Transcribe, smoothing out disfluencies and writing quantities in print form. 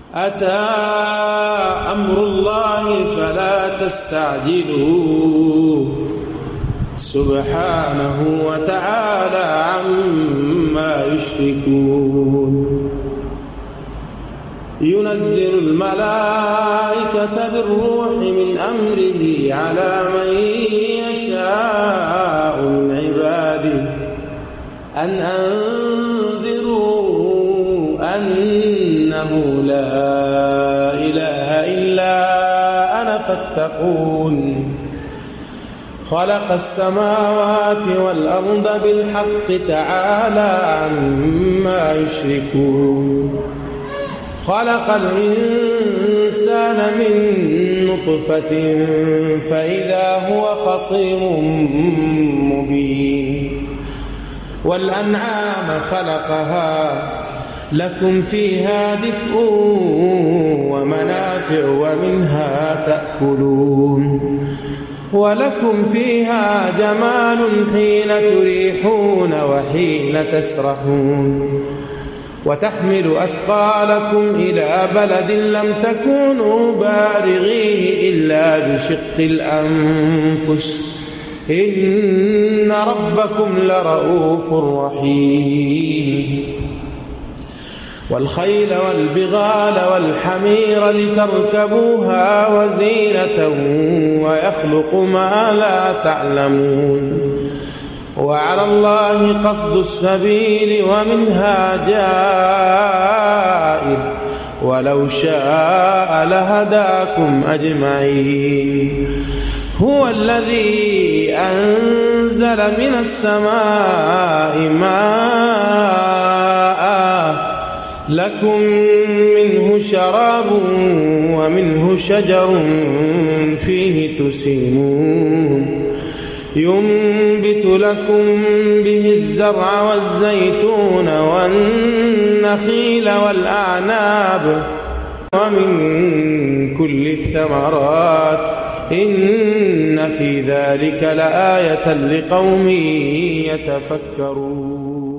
أتى أمر الله فلا تستعجلوه سبحانه وتعالى عما يشركون. ينزل الملائكة بالروح من أمره على من يشاء من عباده أن أنذروا أنه لا إله إلا أنا فاتقون. خلق السماوات والأرض بالحق تعالى عما يشركون. خلق الإنسان من نطفة فإذا هو خصيم مبين. والأنعام خلقها لكم فيها دفء ومنافع ومنها تأكلون ولكم فيها جمال حين تريحون وحين تسرحون. وتحمل أثقالكم إلى بلد لم تكونوا بالغيه إلا بشق الأنفس إن ربكم لرؤوف رحيم. والخيل والبغال والحمير لتركبوها وزينة ويخلق ما لا تعلمون. وعلى الله قصد السبيل ومنها جائر ولو شاء لهداكم أجمعين. هو الذي أنزل من السماء ماء لكم منه شراب ومنه شجر فيه تسيمون. ينبت لكم به الزرع والزيتون والنخيل والأعناب ومن كل الثمرات إن في ذلك لآية لقوم يتفكرون.